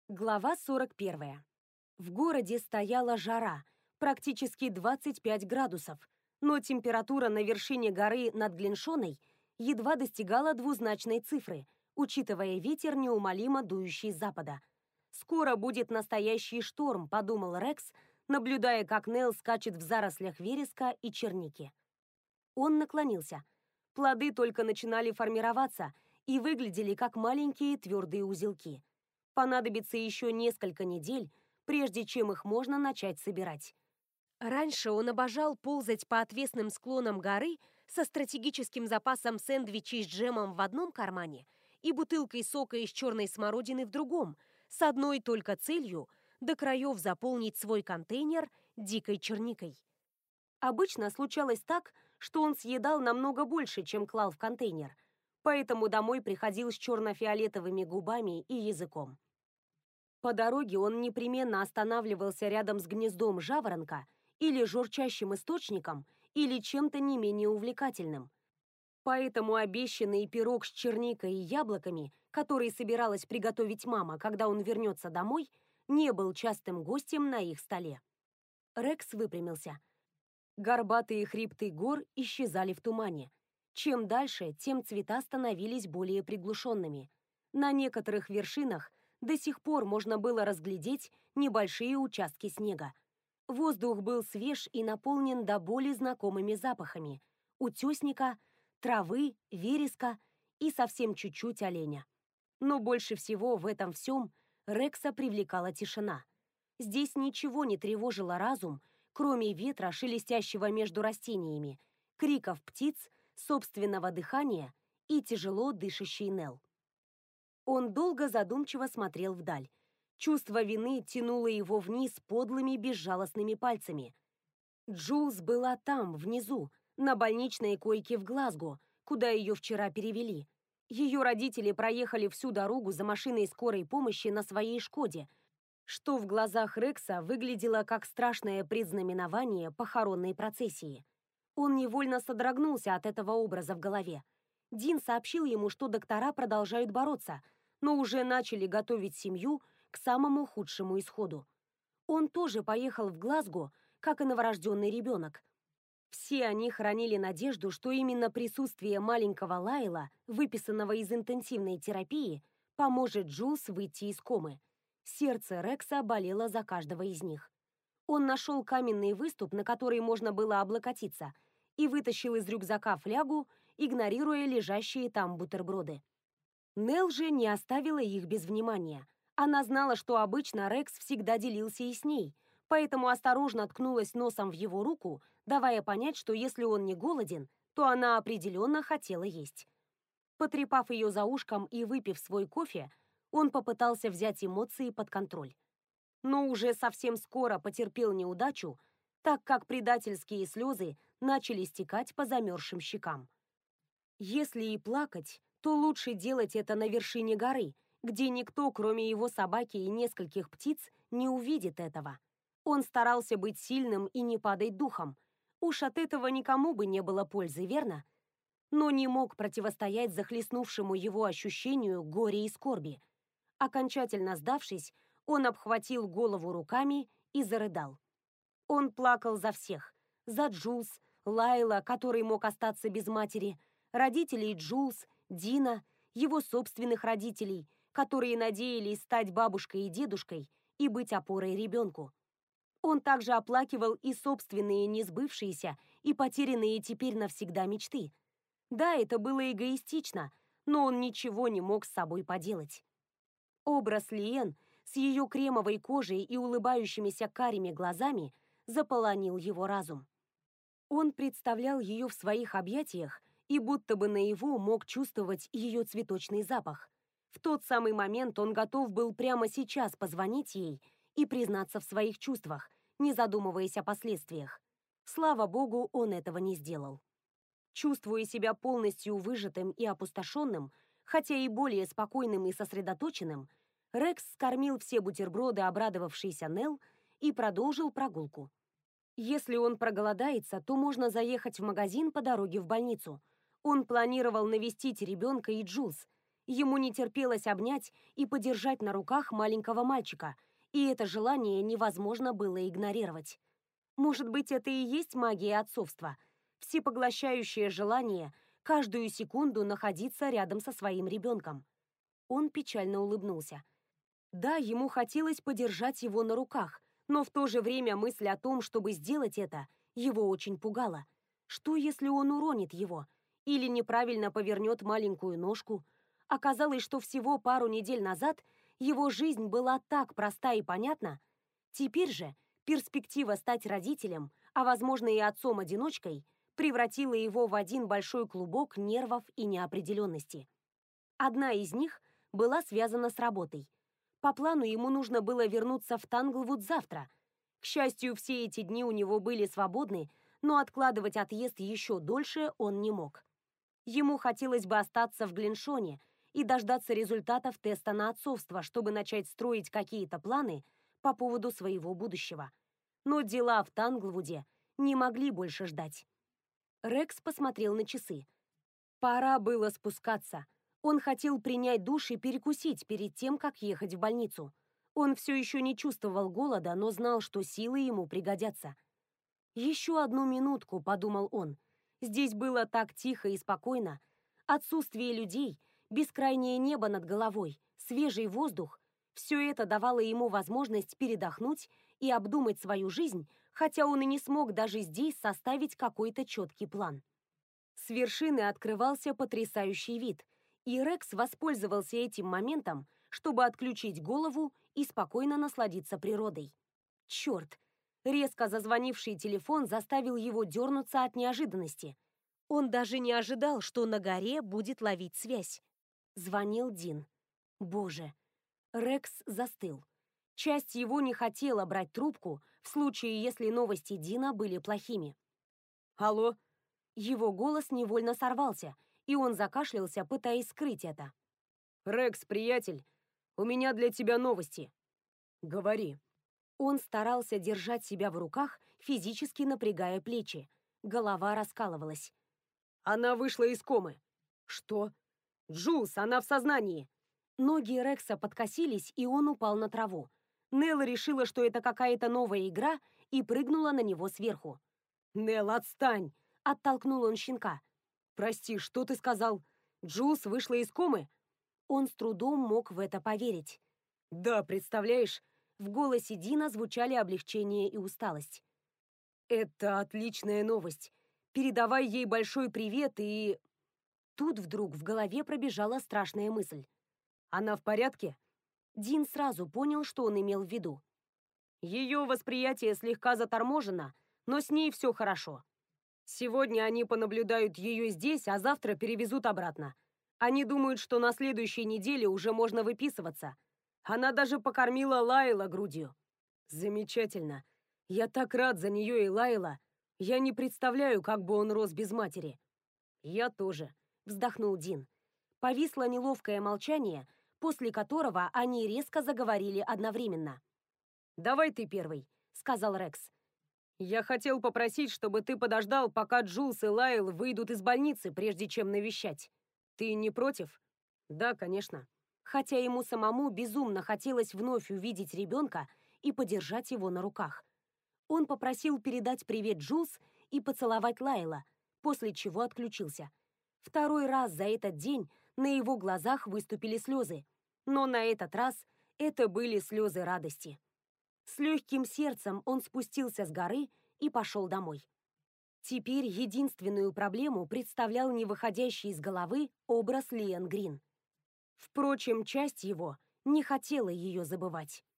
Глава 41. В городе стояла жара, практически 25 градусов, но температура на вершине горы над Глиншоной едва достигала двузначной цифры, учитывая ветер, неумолимо дующий с запада. «Скоро будет настоящий шторм», — подумал Рекс, наблюдая, как Нелл скачет в зарослях вереска и черники. Он наклонился. Плоды только начинали формироваться и выглядели как маленькие твердые узелки. Понадобится еще несколько недель, прежде чем их можно начать собирать. Раньше он обожал ползать по отвесным склонам горы со стратегическим запасом сэндвичей с джемом в одном кармане и бутылкой сока из черной смородины в другом, с одной только целью до краев заполнить свой контейнер дикой черникой. Обычно случалось так, что он съедал намного больше, чем клал в контейнер, поэтому домой приходил с черно-фиолетовыми губами и языком. По дороге он непременно останавливался рядом с гнездом жаворонка или журчащим источником, или чем-то не менее увлекательным. Поэтому обещанный пирог с черникой и яблоками, который собиралась приготовить мама, когда он вернется домой, не был частым гостем на их столе. Рекс выпрямился. Горбатые хребты гор исчезали в тумане. Чем дальше, тем цвета становились более приглушенными. На некоторых вершинах до сих пор можно было разглядеть небольшие участки снега. Воздух был свеж и наполнен до боли знакомыми запахами: утесника, травы, вереска и совсем чуть-чуть оленя. Но больше всего в этом всем Рекса привлекала тишина. Здесь ничего не тревожило разум, кроме ветра, шелестящего между растениями, криков птиц, собственного дыхания и тяжело дышащей Нелл. Он долго задумчиво смотрел вдаль. Чувство вины тянуло его вниз подлыми безжалостными пальцами. Джулс была там, внизу, на больничной койке в Глазго, куда ее вчера перевели. Ее родители проехали всю дорогу за машиной скорой помощи на своей «Шкоде», что в глазах Рекса выглядело как страшное предзнаменование похоронной процессии. Он невольно содрогнулся от этого образа в голове. Дин сообщил ему, что доктора продолжают бороться, но уже начали готовить семью к самому худшему исходу. Он тоже поехал в Глазго, как и новорожденный ребенок. Все они хранили надежду, что именно присутствие маленького Лайла, выписанного из интенсивной терапии, поможет Джулс выйти из комы. Сердце Рекса болело за каждого из них. Он нашел каменный выступ, на который можно было облокотиться, и вытащил из рюкзака флягу, игнорируя лежащие там бутерброды. Нелл же не оставила их без внимания. Она знала, что обычно Рекс всегда делился и с ней, поэтому осторожно ткнулась носом в его руку, давая понять, что если он не голоден, то она определенно хотела есть. Потрепав ее за ушком и выпив свой кофе, он попытался взять эмоции под контроль. Но уже совсем скоро потерпел неудачу, так как предательские слезы начали стекать по замерзшим щекам. Если и плакать, то лучше делать это на вершине горы, где никто, кроме его собаки и нескольких птиц, не увидит этого. Он старался быть сильным и не падать духом. Уж от этого никому бы не было пользы, верно? Но не мог противостоять захлестнувшему его ощущению горя и скорби. Окончательно сдавшись, он обхватил голову руками и зарыдал. Он плакал за всех. За Джулс, Лайла, который мог остаться без матери, родителей Джулс, Дина, его собственных родителей, которые надеялись стать бабушкой и дедушкой и быть опорой ребенку. Он также оплакивал и собственные несбывшиеся и потерянные теперь навсегда мечты. Да, это было эгоистично, но он ничего не мог с собой поделать. Образ Лиэн с ее кремовой кожей и улыбающимися карими глазами заполонил его разум. Он представлял ее в своих объятиях и будто бы наяву мог чувствовать ее цветочный запах. В тот самый момент он готов был прямо сейчас позвонить ей и признаться в своих чувствах, не задумываясь о последствиях. Слава богу, он этого не сделал. Чувствуя себя полностью выжатым и опустошенным, хотя и более спокойным и сосредоточенным, Рекс скормил все бутерброды обрадовавшейся Нелл и продолжил прогулку. Если он проголодается, то можно заехать в магазин по дороге в больницу. Он планировал навестить ребенка и Джулс, Ему не терпелось обнять и подержать на руках маленького мальчика, и это желание невозможно было игнорировать. Может быть, это и есть магия отцовства, всепоглощающее желание каждую секунду находиться рядом со своим ребенком. Он печально улыбнулся. Да, ему хотелось подержать его на руках, но в то же время мысль о том, чтобы сделать это, его очень пугала. Что, если он уронит его? Или неправильно повернет маленькую ножку? Оказалось, что всего пару недель назад его жизнь была так проста и понятна. Теперь же перспектива стать родителем, а возможно и отцом-одиночкой, превратила его в один большой клубок нервов и неопределенности. Одна из них была связана с работой. По плану ему нужно было вернуться в Танглвуд завтра. К счастью, все эти дни у него были свободны, но откладывать отъезд еще дольше он не мог. Ему хотелось бы остаться в Гленшоне и дождаться результатов теста на отцовство, чтобы начать строить какие-то планы по поводу своего будущего. Но дела в Танглвуде не могли больше ждать. Рекс посмотрел на часы. Пора было спускаться. Он хотел принять душ и перекусить перед тем, как ехать в больницу. Он все еще не чувствовал голода, но знал, что силы ему пригодятся. «Еще одну минутку», — подумал он. Здесь было так тихо и спокойно. Отсутствие людей, бескрайнее небо над головой, свежий воздух — все это давало ему возможность передохнуть и обдумать свою жизнь, хотя он и не смог даже здесь составить какой-то четкий план. С вершины открывался потрясающий вид, и Рекс воспользовался этим моментом, чтобы отключить голову и спокойно насладиться природой. Черт! Резко зазвонивший телефон заставил его дернуться от неожиданности. Он даже не ожидал, что на горе будет ловить связь. Звонил Дин. Боже! Рекс застыл. Часть его не хотела брать трубку в случае, если новости Дина были плохими. «Алло?» Его голос невольно сорвался, и он закашлялся, пытаясь скрыть это. «Рекс, приятель, у меня для тебя новости». «Говори». Он старался держать себя в руках, физически напрягая плечи. Голова раскалывалась. «Она вышла из комы». «Что?» «Джулс, она в сознании». Ноги Рекса подкосились, и он упал на траву. Нелла решила, что это какая-то новая игра, и прыгнула на него сверху. «Нелл, отстань!» — оттолкнул он щенка. «Прости, что ты сказал? Джулс вышла из комы?» Он с трудом мог в это поверить. «Да, представляешь?» В голосе Дина звучали облегчение и усталость. «Это отличная новость. Передавай ей большой привет и...» Тут вдруг в голове пробежала страшная мысль. «Она в порядке?» Дин сразу понял, что он имел в виду. «Ее восприятие слегка заторможено, но с ней все хорошо. Сегодня они понаблюдают ее здесь, а завтра перевезут обратно. Они думают, что на следующей неделе уже можно выписываться. Она даже покормила Лайла грудью». «Замечательно. Я так рад за нее и Лайла. Я не представляю, как бы он рос без матери». «Я тоже», — вздохнул Дин. Повисло неловкое молчание, после которого они резко заговорили одновременно. «Давай ты первый», — сказал Рекс. «Я хотел попросить, чтобы ты подождал, пока Джулс и Лайл выйдут из больницы, прежде чем навещать. Ты не против?» «Да, конечно». Хотя ему самому безумно хотелось вновь увидеть ребенка и подержать его на руках. Он попросил передать привет Джулс и поцеловать Лайла, после чего отключился. Второй раз за этот день на его глазах выступили слезы, но на этот раз это были слезы радости. С легким сердцем он спустился с горы и пошел домой. Теперь единственную проблему представлял не выходящий из головы образ Лиэн Грин. Впрочем, часть его не хотела ее забывать.